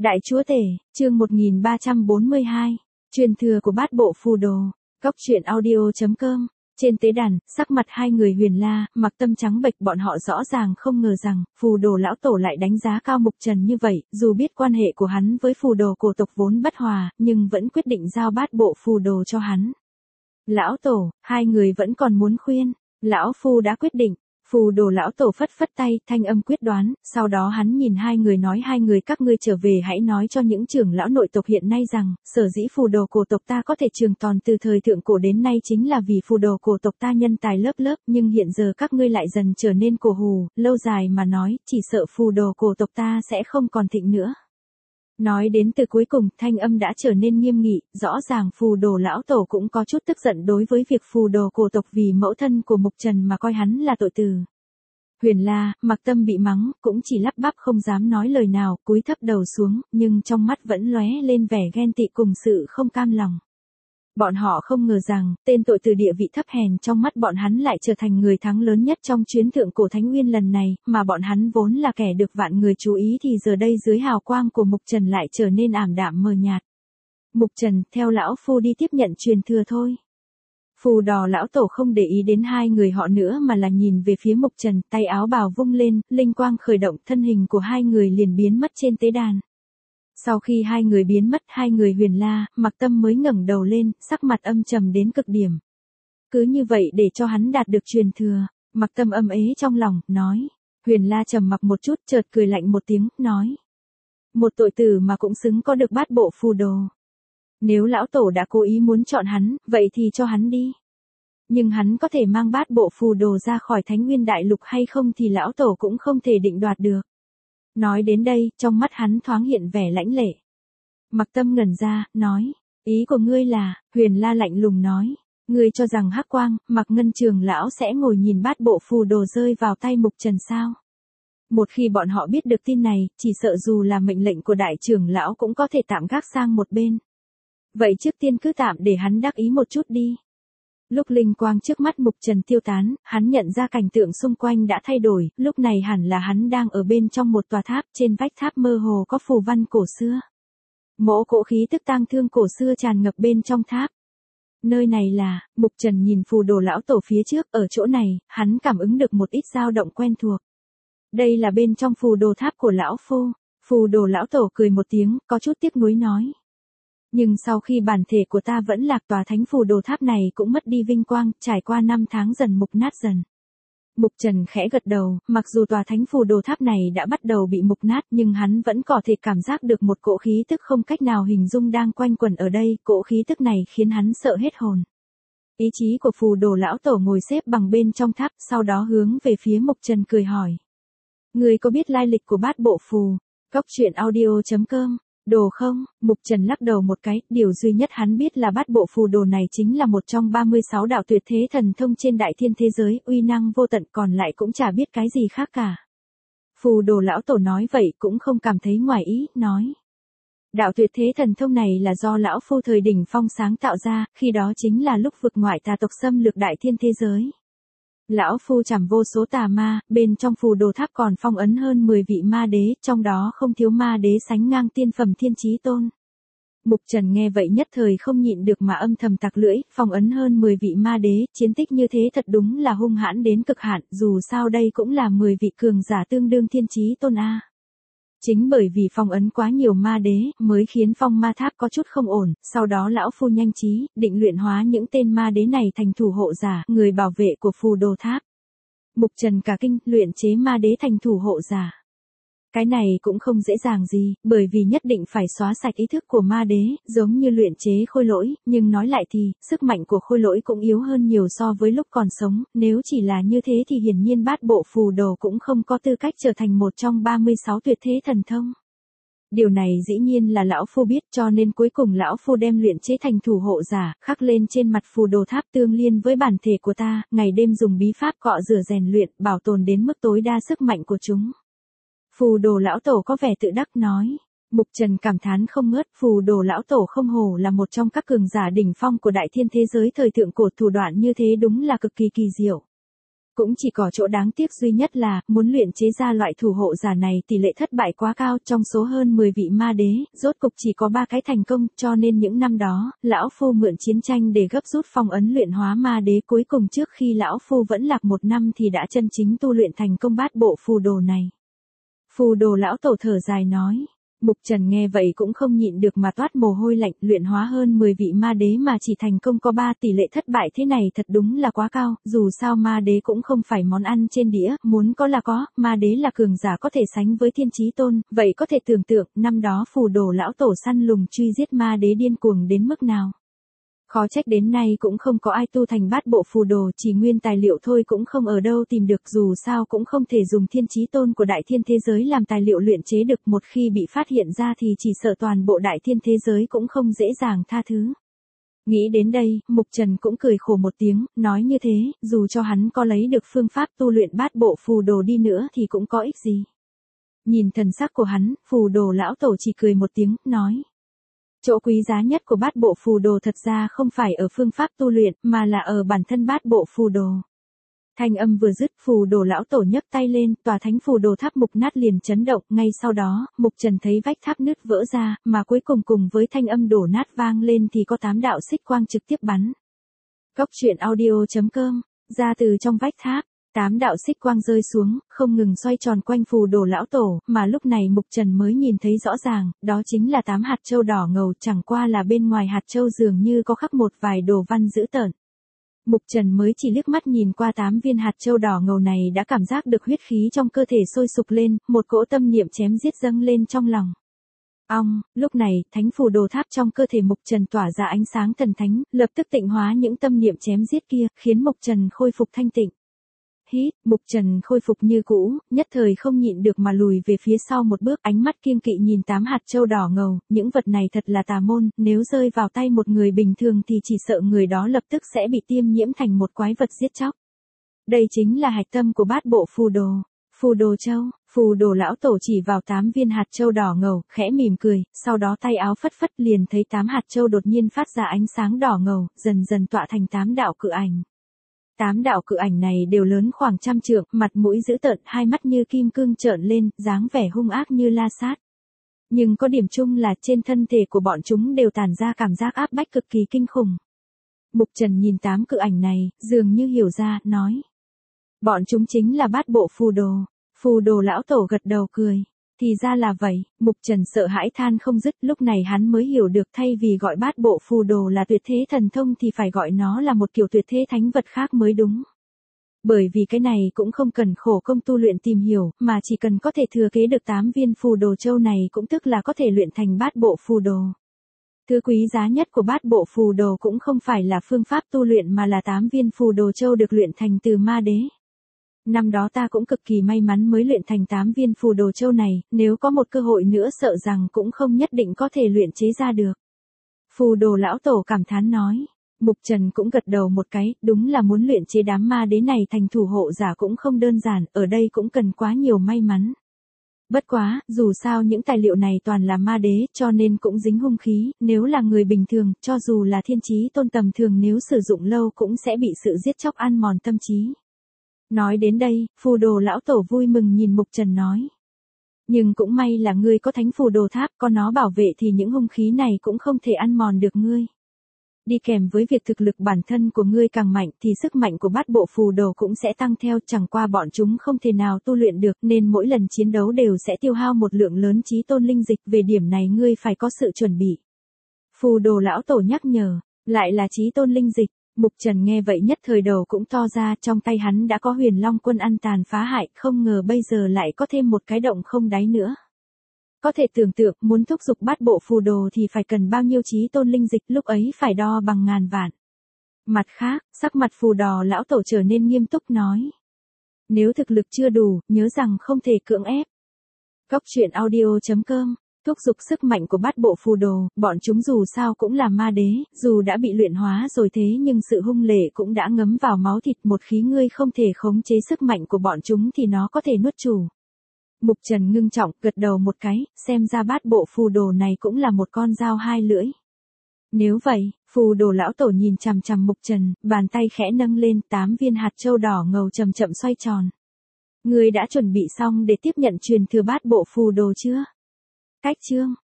Đại chúa tể, chương 1342, truyền thừa của bát bộ phù đồ, góc truyện audio.com. Trên tế đàn, sắc mặt hai người Huyền La, Mặc Tâm trắng bệch, bọn họ rõ ràng không ngờ rằng, phù đồ lão tổ lại đánh giá cao Mục Trần như vậy, dù biết quan hệ của hắn với phù đồ cổ tộc vốn bất hòa, nhưng vẫn quyết định giao bát bộ phù đồ cho hắn. Lão tổ, hai người vẫn còn muốn khuyên, lão phu đã quyết định. Phù đồ lão tổ phất phất tay, thanh âm quyết đoán, sau đó hắn nhìn hai người nói: hai người các ngươi trở về hãy nói cho những trưởng lão nội tộc hiện nay rằng, sở dĩ phù đồ cổ tộc ta có thể trường tồn từ thời thượng cổ đến nay chính là vì phù đồ cổ tộc ta nhân tài lớp lớp, nhưng hiện giờ các ngươi lại dần trở nên cổ hủ, lâu dài mà nói, chỉ sợ phù đồ cổ tộc ta sẽ không còn thịnh nữa. Nói đến từ cuối cùng, thanh âm đã trở nên nghiêm nghị, rõ ràng phù đồ lão tổ cũng có chút tức giận đối với việc phù đồ cổ tộc vì mẫu thân của Mục Trần mà coi hắn là tội tử. Huyền La, Mặc Tâm bị mắng, cũng chỉ lắp bắp không dám nói lời nào, cúi thấp đầu xuống, nhưng trong mắt vẫn lóe lên vẻ ghen tị cùng sự không cam lòng. Bọn họ không ngờ rằng, tên tội tử địa vị thấp hèn trong mắt bọn hắn lại trở thành người thắng lớn nhất trong chuyến thượng cổ Thánh Nguyên lần này, mà bọn hắn vốn là kẻ được vạn người chú ý thì giờ đây dưới hào quang của Mục Trần lại trở nên ảm đạm mờ nhạt. Mục Trần, theo lão phu đi tiếp nhận truyền thừa thôi. Phù đò lão tổ không để ý đến hai người họ nữa mà là nhìn về phía Mục Trần, tay áo bào vung lên, linh quang khởi động, thân hình của hai người liền biến mất trên tế đàn. Sau khi hai người biến mất, hai người Huyền La, Mặc Tâm mới ngẩng đầu lên, sắc mặt âm trầm đến cực điểm. Cứ như vậy để cho hắn đạt được truyền thừa, Mặc Tâm âm ế trong lòng, nói. Huyền La trầm mặc một chút, chợt cười lạnh một tiếng, nói. Một tội tử mà cũng xứng có được bát bộ phù đồ. Nếu lão tổ đã cố ý muốn chọn hắn, vậy thì cho hắn đi. Nhưng hắn có thể mang bát bộ phù đồ ra khỏi Thánh Nguyên Đại Lục hay không thì lão tổ cũng không thể định đoạt được. Nói đến đây, trong mắt hắn thoáng hiện vẻ lãnh lệ. Mặc Tâm ngẩn ra, nói, ý của ngươi là, Huyền La lạnh lùng nói, ngươi cho rằng Hắc Quang, Mặc Ngân trưởng lão sẽ ngồi nhìn bát bộ phù đồ rơi vào tay Mục Trần sao? Một khi bọn họ biết được tin này, chỉ sợ dù là mệnh lệnh của đại trưởng lão cũng có thể tạm gác sang một bên. Vậy trước tiên cứ tạm để hắn đắc ý một chút đi. Lúc linh quang trước mắt Mục Trần tiêu tán, hắn nhận ra cảnh tượng xung quanh đã thay đổi, lúc này hẳn là hắn đang ở bên trong một tòa tháp, trên vách tháp mơ hồ có phù văn cổ xưa. Mỗ cỗ khí tức tang thương cổ xưa tràn ngập bên trong tháp. Nơi này là, Mục Trần nhìn phù đồ lão tổ phía trước, ở chỗ này, hắn cảm ứng được một ít dao động quen thuộc. Đây là bên trong phù đồ tháp của lão phu. Phù đồ lão tổ cười một tiếng, có chút tiếc nuối nói. Nhưng sau khi bản thể của ta vẫn lạc, tòa thánh phù đồ tháp này cũng mất đi vinh quang, trải qua 5 tháng dần mục nát dần. Mục Trần khẽ gật đầu, mặc dù tòa thánh phù đồ tháp này đã bắt đầu bị mục nát nhưng hắn vẫn có thể cảm giác được một cỗ khí tức không cách nào hình dung đang quanh quẩn ở đây, cỗ khí tức này khiến hắn sợ hết hồn. Ý chí của phù đồ lão tổ ngồi xếp bằng bên trong tháp, sau đó hướng về phía Mục Trần cười hỏi. Người có biết lai lịch của bát bộ phù? Góc truyện audio.com. Đồ không? Mục Trần lắc đầu một cái, điều duy nhất hắn biết là bát bộ phù đồ này chính là một trong 36 đạo tuyệt thế thần thông trên đại thiên thế giới, uy năng vô tận, còn lại cũng chả biết cái gì khác cả. Phù đồ lão tổ nói vậy cũng không cảm thấy ngoài ý, nói. Đạo tuyệt thế thần thông này là do lão phu thời đỉnh phong sáng tạo ra, khi đó chính là lúc vực ngoại tà tộc xâm lược đại thiên thế giới. Lão phu trảm vô số tà ma, bên trong phù đồ tháp còn phong ấn hơn 10 vị ma đế, trong đó không thiếu ma đế sánh ngang tiên phẩm thiên chí tôn. Mục Trần nghe vậy nhất thời không nhịn được mà âm thầm tặc lưỡi, phong ấn hơn 10 vị ma đế, chiến tích như thế thật đúng là hung hãn đến cực hạn, dù sao đây cũng là 10 vị cường giả tương đương thiên chí tôn a. Chính bởi vì phong ấn quá nhiều ma đế, mới khiến phong ma tháp có chút không ổn, sau đó lão phu nhanh trí, định luyện hóa những tên ma đế này thành thủ hộ giả, người bảo vệ của phù đồ tháp. Mục Trần cả kinh, luyện chế ma đế thành thủ hộ giả. Cái này cũng không dễ dàng gì, bởi vì nhất định phải xóa sạch ý thức của ma đế, giống như luyện chế khôi lỗi, nhưng nói lại thì, sức mạnh của khôi lỗi cũng yếu hơn nhiều so với lúc còn sống, nếu chỉ là như thế thì hiển nhiên bát bộ phù đồ cũng không có tư cách trở thành một trong 36 tuyệt thế thần thông. Điều này dĩ nhiên là lão phu biết, cho nên cuối cùng lão phu đem luyện chế thành thủ hộ giả, khắc lên trên mặt phù đồ tháp tương liên với bản thể của ta, ngày đêm dùng bí pháp cọ rửa rèn luyện, bảo tồn đến mức tối đa sức mạnh của chúng. Phù đồ lão tổ có vẻ tự đắc nói. Mục Trần cảm thán không ngớt, phù đồ lão tổ không hổ là một trong các cường giả đỉnh phong của đại thiên thế giới thời thượng cổ, thủ đoạn như thế đúng là cực kỳ kỳ diệu. Cũng chỉ có chỗ đáng tiếc duy nhất là, muốn luyện chế ra loại thủ hộ giả này tỷ lệ thất bại quá cao, trong số hơn 10 vị ma đế, rốt cục chỉ có 3 cái thành công, cho nên những năm đó, lão phu mượn chiến tranh để gấp rút phong ấn luyện hóa ma đế, cuối cùng trước khi lão phu vẫn lạc 1 năm thì đã chân chính tu luyện thành công bát bộ phù đồ này. Phù đồ lão tổ thở dài nói. Mục Trần nghe vậy cũng không nhịn được mà toát mồ hôi lạnh, luyện hóa hơn 10 vị ma đế mà chỉ thành công có 3, tỷ lệ thất bại thế này thật đúng là quá cao, dù sao ma đế cũng không phải món ăn trên đĩa, muốn có là có, ma đế là cường giả có thể sánh với thiên chí tôn, vậy có thể tưởng tượng, năm đó phù đồ lão tổ săn lùng truy giết ma đế điên cuồng đến mức nào. Khó trách đến nay cũng không có ai tu thành bát bộ phù đồ, chỉ nguyên tài liệu thôi cũng không ở đâu tìm được, dù sao cũng không thể dùng thiên chí tôn của đại thiên thế giới làm tài liệu luyện chế được, một khi bị phát hiện ra thì chỉ sợ toàn bộ đại thiên thế giới cũng không dễ dàng tha thứ. Nghĩ đến đây, Mục Trần cũng cười khổ một tiếng, nói như thế, dù cho hắn có lấy được phương pháp tu luyện bát bộ phù đồ đi nữa thì cũng có ích gì. Nhìn thần sắc của hắn, phù đồ lão tổ chỉ cười một tiếng, nói. Chỗ quý giá nhất của bát bộ phù đồ thật ra không phải ở phương pháp tu luyện, mà là ở bản thân bát bộ phù đồ. Thanh âm vừa dứt, phù đồ lão tổ nhấc tay lên, tòa thánh phù đồ tháp mục nát liền chấn động, ngay sau đó, Mục Trần thấy vách tháp nứt vỡ ra, mà cuối cùng cùng với thanh âm đổ nát vang lên thì có 8 đạo xích quang trực tiếp bắn. Cốc truyện audio.com, ra từ trong vách tháp. 8 đạo xích quang rơi xuống, không ngừng xoay tròn quanh phù đồ lão tổ, mà lúc này Mục Trần mới nhìn thấy rõ ràng, đó chính là 8 hạt châu đỏ ngầu, chẳng qua là bên ngoài hạt châu dường như có khắc một vài đồ văn dữ tợn. Mục Trần mới chỉ liếc mắt nhìn qua 8 viên hạt châu đỏ ngầu này đã cảm giác được huyết khí trong cơ thể sôi sục lên, một cỗ tâm niệm chém giết dâng lên trong lòng. Lúc này, thánh phù đồ tháp trong cơ thể Mục Trần tỏa ra ánh sáng thần thánh, lập tức tịnh hóa những tâm niệm chém giết kia, khiến Mục Trần khôi phục thanh tịnh. Hít, Mục Trần khôi phục như cũ, nhất thời không nhịn được mà lùi về phía sau một bước, ánh mắt kiêng kỵ nhìn 8 hạt châu đỏ ngầu, những vật này thật là tà môn, nếu rơi vào tay một người bình thường thì chỉ sợ người đó lập tức sẽ bị tiêm nhiễm thành một quái vật giết chóc. Đây chính là hạch tâm của bát bộ phù đồ. Phù đồ châu, phù đồ lão tổ chỉ vào 8 viên hạt châu đỏ ngầu, khẽ mỉm cười, sau đó tay áo phất phất liền thấy 8 hạt châu đột nhiên phát ra ánh sáng đỏ ngầu, dần dần tọa thành 8 đạo cự ảnh. 8 đạo cự ảnh này đều lớn khoảng 100 trượng, mặt mũi dữ tợn, hai mắt như kim cương trợn lên, dáng vẻ hung ác như la sát. Nhưng có điểm chung là trên thân thể của bọn chúng đều tản ra cảm giác áp bách cực kỳ kinh khủng. Mục Trần nhìn 8 cự ảnh này, dường như hiểu ra, nói. Bọn chúng chính là bát bộ phù đồ. Phù đồ lão tổ gật đầu cười. Thì ra là vậy, Mục Trần sợ hãi than không dứt, lúc này hắn mới hiểu được thay vì gọi bát bộ phù đồ là tuyệt thế thần thông thì phải gọi nó là một kiểu tuyệt thế thánh vật khác mới đúng. Bởi vì cái này cũng không cần khổ công tu luyện tìm hiểu, mà chỉ cần có thể thừa kế được 8 viên phù đồ châu này cũng tức là có thể luyện thành bát bộ phù đồ. Thứ quý giá nhất của bát bộ phù đồ cũng không phải là phương pháp tu luyện mà là 8 viên phù đồ châu được luyện thành từ ma đế. Năm đó ta cũng cực kỳ may mắn mới luyện thành 8 viên phù đồ châu này, nếu có một cơ hội nữa sợ rằng cũng không nhất định có thể luyện chế ra được. Phù đồ lão tổ cảm thán nói. Mục Trần cũng gật đầu một cái, đúng là muốn luyện chế đám ma đế này thành thủ hộ giả cũng không đơn giản, ở đây cũng cần quá nhiều may mắn. Bất quá, dù sao những tài liệu này toàn là ma đế, cho nên cũng dính hung khí, nếu là người bình thường, cho dù là thiên chí tôn tầm thường nếu sử dụng lâu cũng sẽ bị sự giết chóc ăn mòn tâm trí. Nói đến đây, phù đồ lão tổ vui mừng nhìn Mục Trần nói. Nhưng cũng may là ngươi có thánh phù đồ tháp, có nó bảo vệ thì những hung khí này cũng không thể ăn mòn được ngươi. Đi kèm với việc thực lực bản thân của ngươi càng mạnh thì sức mạnh của bát bộ phù đồ cũng sẽ tăng theo, chẳng qua bọn chúng không thể nào tu luyện được nên mỗi lần chiến đấu đều sẽ tiêu hao một lượng lớn chí tôn linh dịch, về điểm này ngươi phải có sự chuẩn bị. Phù đồ lão tổ nhắc nhở, lại là chí tôn linh dịch. Mục Trần nghe vậy nhất thời đầu cũng to ra, trong tay hắn đã có Huyền Long quân ăn tàn phá hại, không ngờ bây giờ lại có thêm một cái động không đáy nữa. Có thể tưởng tượng, muốn thúc giục bát bộ phù đồ thì phải cần bao nhiêu chí tôn linh dịch, lúc ấy phải đo bằng ngàn vạn. Mặt khác, sắc mặt phù đò lão tổ trở nên nghiêm túc nói. Nếu thực lực chưa đủ, nhớ rằng không thể cưỡng ép. Cốc truyện audio.com, thúc giục sức mạnh của bát bộ phù đồ, bọn chúng dù sao cũng là ma đế, dù đã bị luyện hóa rồi thế nhưng sự hung lệ cũng đã ngấm vào máu thịt, một khi ngươi không thể khống chế sức mạnh của bọn chúng thì nó có thể nuốt chửng. Mục Trần ngưng trọng, gật đầu một cái, xem ra bát bộ phù đồ này cũng là một con dao hai lưỡi. Nếu vậy, Phù đồ lão tổ nhìn chằm chằm Mục Trần, bàn tay khẽ nâng lên, 8 viên hạt châu đỏ ngầu chậm chậm xoay tròn. Ngươi đã chuẩn bị xong để tiếp nhận truyền thừa bát bộ phù đồ chưa? Cách chương